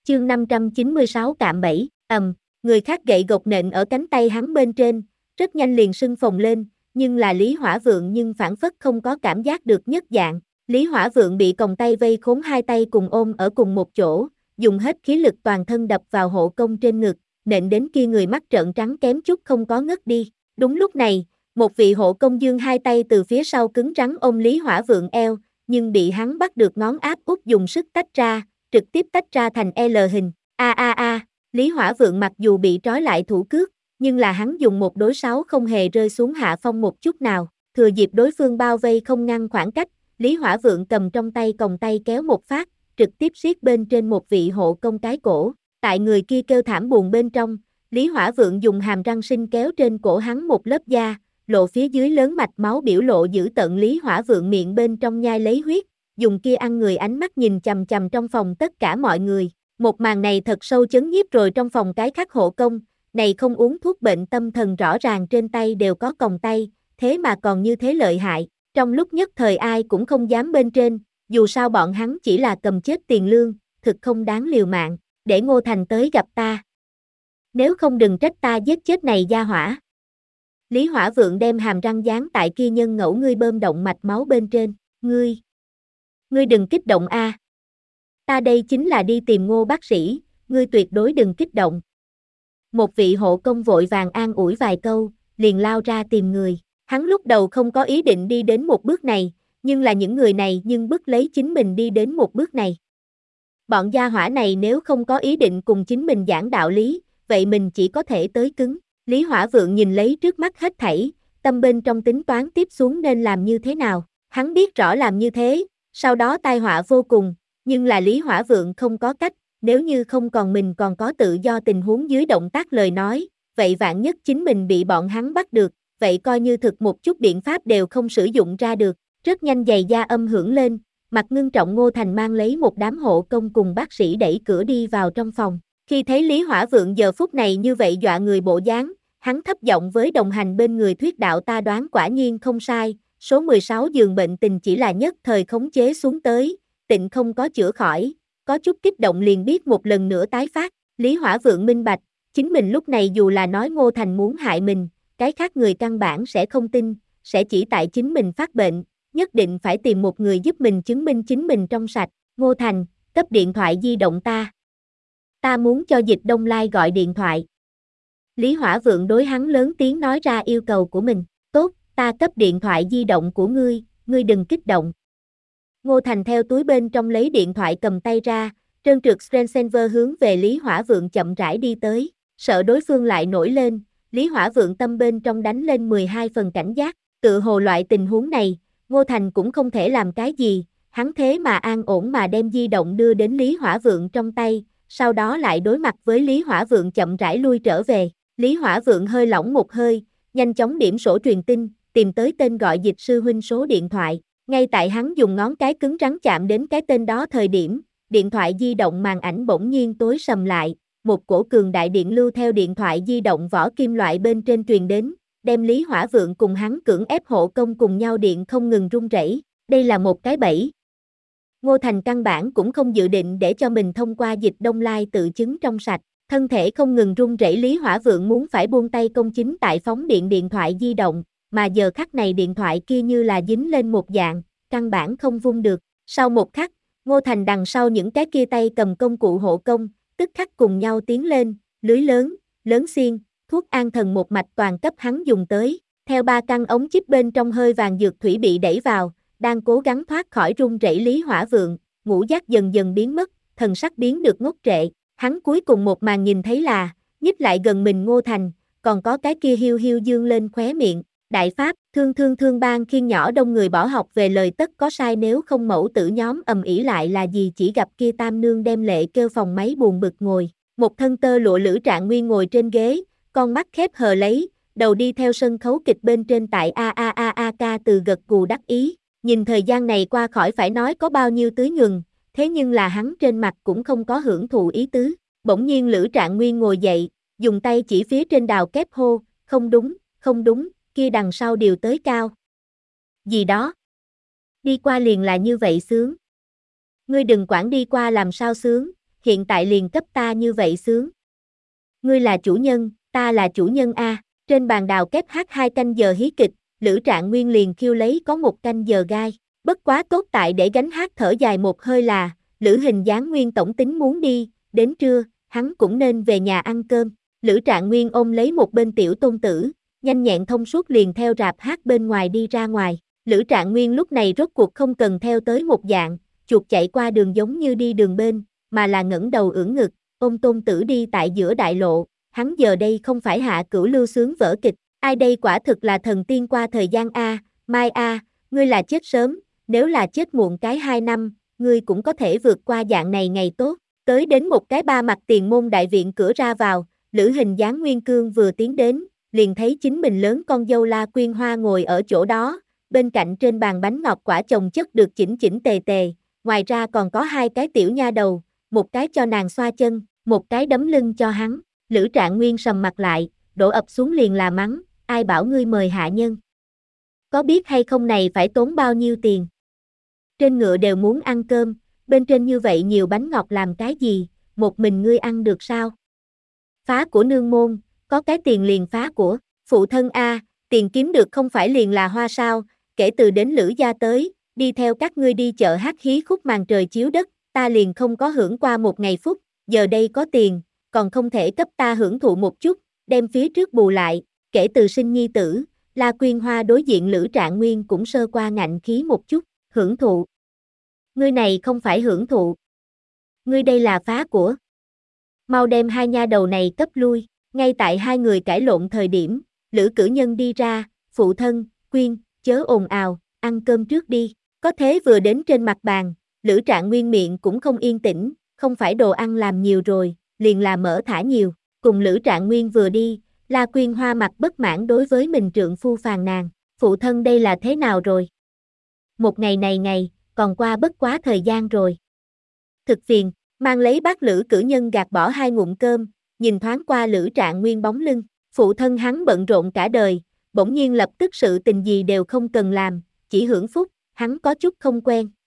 Chương 596 cạm bẫy, người khác gậy gộc nện ở cánh tay hắn bên trên, rất nhanh liền sưng phồng lên, nhưng là Lý Hỏa Vượng nhưng phản phất không có cảm giác được nhất dạng. Lý Hỏa Vượng bị còng tay vây khốn, hai tay cùng ôm ở cùng một chỗ, dùng hết khí lực toàn thân đập vào hộ công trên ngực, nện đến kia người mắt trợn trắng kém chút không có ngất đi. Đúng lúc này, một vị hộ công giương hai tay từ phía sau cứng rắn ôm Lý Hỏa Vượng eo, nhưng bị hắn bắt được ngón áp út dùng sức tách ra, trực tiếp tách ra thành L hình. Lý Hỏa Vượng mặc dù bị trói lại thủ cước, nhưng là hắn dùng 1-6 không hề rơi xuống hạ phong một chút nào. Thừa dịp đối phương bao vây không ngăn khoảng cách, Lý Hỏa Vượng cầm trong tay còng tay kéo một phát, trực tiếp siết bên trên một vị hộ công cái cổ. Tại người kia kêu thảm buồn bên trong, Lý Hỏa Vượng dùng hàm răng sinh kéo trên cổ hắn một lớp da, lộ phía dưới lớn mạch máu, biểu lộ dữ tợn. Lý Hỏa Vượng miệng bên trong nhai lấy huyết, dùng kia ăn người ánh mắt nhìn chằm chằm trong phòng tất cả mọi người. Một màn này thật sâu chấn nhiếp rồi trong phòng cái khác hộ công, này không uống thuốc bệnh tâm thần rõ ràng trên tay đều có còng tay, thế mà còn như thế lợi hại. Trong lúc nhất thời ai cũng không dám bên trên, dù sao bọn hắn chỉ là cầm chết tiền lương, thực không đáng liều mạng, để Ngô Thành tới gặp ta. Nếu không đừng trách ta giết chết này gia hỏa. Lý Hỏa Vượng đem hàm răng dán tại kia nhân ngẫu ngươi bơm động mạch máu bên trên, ngươi đừng kích động a. Ta đây chính là đi tìm Ngô bác sĩ, ngươi tuyệt đối đừng kích động. Một vị hộ công vội vàng an ủi vài câu, liền lao ra tìm người. Hắn lúc đầu không có ý định đi đến một bước này, nhưng là những người này nhưng bức lấy chính mình đi đến một bước này. Bọn gia hỏa này nếu không có ý định cùng chính mình giảng đạo lý, vậy mình chỉ có thể tới cứng. Lý Hỏa Vượng nhìn lấy trước mắt hết thảy, tâm bên trong tính toán tiếp xuống nên làm như thế nào. Hắn biết rõ làm như thế, sau đó tai họa vô cùng, nhưng là Lý Hỏa Vượng không có cách, nếu như không còn mình còn có tự do tình huống dưới động tác lời nói, vậy vạn nhất chính mình bị bọn hắn bắt được, vậy coi như thực một chút biện pháp đều không sử dụng ra được. Rất nhanh giày da âm hưởng lên, mặt ngưng trọng Ngô Thành mang lấy một đám hộ công cùng bác sĩ đẩy cửa đi vào trong phòng. Khi thấy Lý Hỏa Vượng giờ phút này như vậy dọa người bộ dáng, hắn thấp giọng với đồng hành bên người thuyết đạo, ta đoán quả nhiên không sai, số 16 giường bệnh tình chỉ là nhất thời khống chế xuống tới, tịnh không có chữa khỏi, có chút kích động liền biết một lần nữa tái phát. Lý Hỏa Vượng minh bạch, chính mình lúc này dù là nói Ngô Thành muốn hại mình, cái khác người căn bản sẽ không tin, sẽ chỉ tại chính mình phát bệnh, nhất định phải tìm một người giúp mình chứng minh chính mình trong sạch. Ngô Thành, cấp điện thoại di động ta. Ta muốn cho Dịch Đông Lai gọi điện thoại. Lý Hỏa Vượng đối hắn lớn tiếng nói ra yêu cầu của mình. Tốt, ta cấp điện thoại di động của ngươi đừng kích động. Ngô Thành theo túi bên trong lấy điện thoại cầm tay ra, trơn trượt screensaver hướng về Lý Hỏa Vượng chậm rãi đi tới. Sợ đối phương lại nổi lên, Lý Hỏa Vượng tâm bên trong đánh lên 12 phần cảnh giác. Tự hồ loại tình huống này, Ngô Thành cũng không thể làm cái gì, hắn thế mà an ổn mà đem di động đưa đến Lý Hỏa Vượng trong tay, sau đó lại đối mặt với Lý Hỏa Vượng chậm rãi lui trở về. Lý Hỏa Vượng hơi lỏng một hơi, nhanh chóng điểm sổ truyền tin, tìm tới tên gọi Dịch sư huynh số điện thoại. Ngay tại hắn dùng ngón cái cứng rắn chạm đến cái tên đó thời điểm, điện thoại di động màn ảnh bỗng nhiên tối sầm lại, một cổ cường đại điện lưu theo điện thoại di động vỏ kim loại bên trên truyền đến, đem Lý Hỏa Vượng cùng hắn cưỡng ép hộ công cùng nhau điện không ngừng rung rẩy. Đây là một cái bẫy. Ngô Thành căn bản cũng không dự định để cho mình thông qua Dịch Đông Lai tự chứng trong sạch, thân thể không ngừng rung rẩy. Lý Hỏa Vượng muốn phải buông tay công chính tại phóng điện điện thoại di động, mà giờ khắc này điện thoại kia như là dính lên một dạng, căn bản không vung được. Sau một khắc, Ngô Thành đằng sau những cái kia tay cầm công cụ hộ công, tức khắc cùng nhau tiến lên, lưới lớn xiên, thuốc an thần một mạch toàn cấp hắn dùng tới. Theo 3 căn ống chip bên trong hơi vàng dược thủy bị đẩy vào, đang cố gắng thoát khỏi rung rẩy Lý Hỏa Vượng, ngũ giác dần dần biến mất, thần sắc biến được ngốc trệ. Hắn cuối cùng một màn nhìn thấy là, nhích lại gần mình Ngô Thành, còn có cái kia hiu hiu dương lên khóe miệng. Đại Pháp, thương ban khiên nhỏ đông người bỏ học về lời tất có sai, nếu không mẫu tử nhóm ầm ĩ lại là gì. Chỉ gặp kia tam nương đem lệ kêu phòng máy buồn bực ngồi, một thân tơ lụa Lữ Trạng Nguyên ngồi trên ghế, con mắt khép hờ lấy, đầu đi theo sân khấu kịch bên trên tại ca từ gật gù đắc ý. Nhìn thời gian này qua khỏi phải nói có bao nhiêu tưới nhường, thế nhưng là hắn trên mặt cũng không có hưởng thụ ý tứ. Bỗng nhiên Lữ Trạng Nguyên ngồi dậy, dùng tay chỉ phía trên đào kép hô, không đúng, kia đằng sau điều tới cao. Gì đó? Đi qua liền là như vậy sướng. Ngươi đừng quản đi qua làm sao sướng, hiện tại liền cấp ta như vậy sướng. Ngươi là chủ nhân, ta là chủ nhân a. Trên bàn đào kép hát 2 canh giờ hí kịch, Lữ Trạng Nguyên liền khiêu lấy có 1 canh giờ gai. Bất quá tốt tại để gánh hát thở dài một hơi là, Lữ Hình Giáng Nguyên tổng tính muốn đi, đến trưa, hắn cũng nên về nhà ăn cơm. Lữ Trạng Nguyên ôm lấy một bên tiểu tôn tử, nhanh nhẹn thông suốt liền theo rạp hát bên ngoài đi ra ngoài. Lữ Trạng Nguyên lúc này rốt cuộc không cần theo tới một dạng, chuột chạy qua đường giống như đi đường bên, mà là ngẩng đầu ưỡn ngực, ôm tôn tử đi tại giữa đại lộ. Hắn giờ đây không phải Hạ Cửu Lưu sướng vở kịch, ai đây quả thực là thần tiên qua thời gian a. Mai a, ngươi là chết sớm, nếu là chết muộn cái 2 năm, ngươi cũng có thể vượt qua dạng này ngày tốt. Tới đến một cái 3 mặt tiền môn đại viện cửa ra vào, Lữ Hình Giáng Nguyên Cương vừa tiến đến, liền thấy chính mình lớn con dâu La Quyên Hoa ngồi ở chỗ đó, bên cạnh trên bàn bánh ngọt quả chồng chất được chỉnh chỉnh tề tề, ngoài ra còn có 2 cái tiểu nha đầu, một cái cho nàng xoa chân, một cái đấm lưng cho hắn. Lữ Trạng Nguyên sầm mặt lại, đổ ập xuống liền là mắng, ai bảo ngươi mời hạ nhân? Có biết hay không này phải tốn bao nhiêu tiền? Trên ngựa đều muốn ăn cơm, bên trên như vậy nhiều bánh ngọt làm cái gì, một mình ngươi ăn được sao? Phá của nương môn, có cái tiền liền phá của, phụ thân a, tiền kiếm được không phải liền là hoa sao, kể từ đến Lữ gia tới, đi theo các ngươi đi chợ hát hí khúc màn trời chiếu đất, ta liền không có hưởng qua một ngày phúc, giờ đây có tiền, còn không thể cấp ta hưởng thụ một chút, đem phía trước bù lại, kể từ sinh nhi tử, La Quyên Hoa đối diện Lữ Trạng Nguyên cũng sơ qua ngạnh khí một chút, hưởng thụ. Ngươi này không phải hưởng thụ. Ngươi đây là phá của. Mau đem 2 nha đầu này cấp lui, ngay tại 2 người cãi lộn thời điểm, Lữ Cử Nhân đi ra, phụ thân, Quyên, chớ ồn ào, ăn cơm trước đi, có thế vừa đến trên mặt bàn, Lữ Trạng Nguyên miệng cũng không yên tĩnh, không phải đồ ăn làm nhiều rồi, liền là mỡ thả nhiều, cùng Lữ Trạng Nguyên vừa đi, La Quyên Hoa mặt bất mãn đối với mình trượng phu phàn nàn, phụ thân đây là thế nào rồi? Một ngày này ngày, còn qua bất quá thời gian rồi. Thực phiền, mang lấy bát Lữ Cử Nhân gạt bỏ 2 ngụm cơm, nhìn thoáng qua Lữ Trạng Nguyên bóng lưng, phụ thân hắn bận rộn cả đời, bỗng nhiên lập tức sự tình gì đều không cần làm, chỉ hưởng phúc, hắn có chút không quen.